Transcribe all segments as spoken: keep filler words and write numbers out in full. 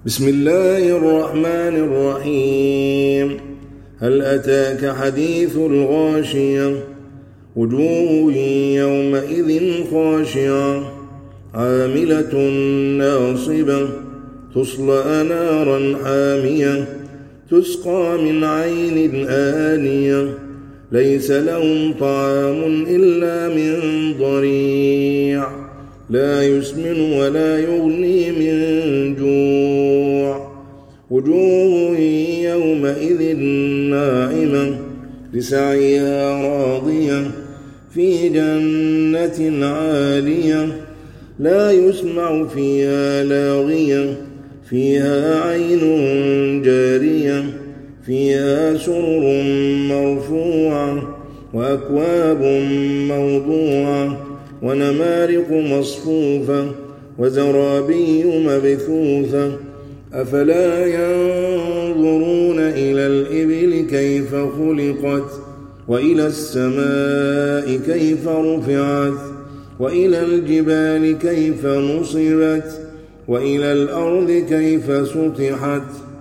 بسم الله الرحمن الرحيم. هل أتاك حديث الغاشية؟ وجوه يومئذ خاشعة عاملة ناصبة تصلى نارا حامية تسقى من عين آنية ليس لهم طعام إلا من ضريع لا يسمن ولا يغني من جوع. وجوه يومئذ ناعمة لسعيها راضية في جنة عالية لا يسمع فيها لاغية فيها عين جارية فيها سرر مرفوعة وأكواب موضوعة ونمارق مصفوفة وزرابي مبثوثة. أفلا ينظرون إلى الإبل كيف خلقت وإلى السماء كيف رفعت وإلى الجبال كيف نصبت وإلى الأرض كيف سطحت.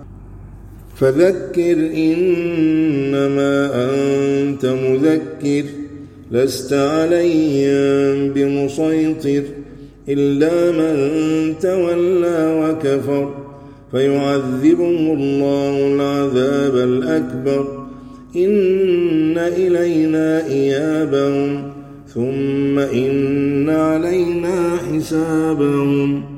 فذكر إنما أنت مذكر لست عليهم بمسيطر إلا من تولى وكفر فيعذبه الله العذاب الأكبر. إن إلينا إيابهم ثم إن علينا حسابهم.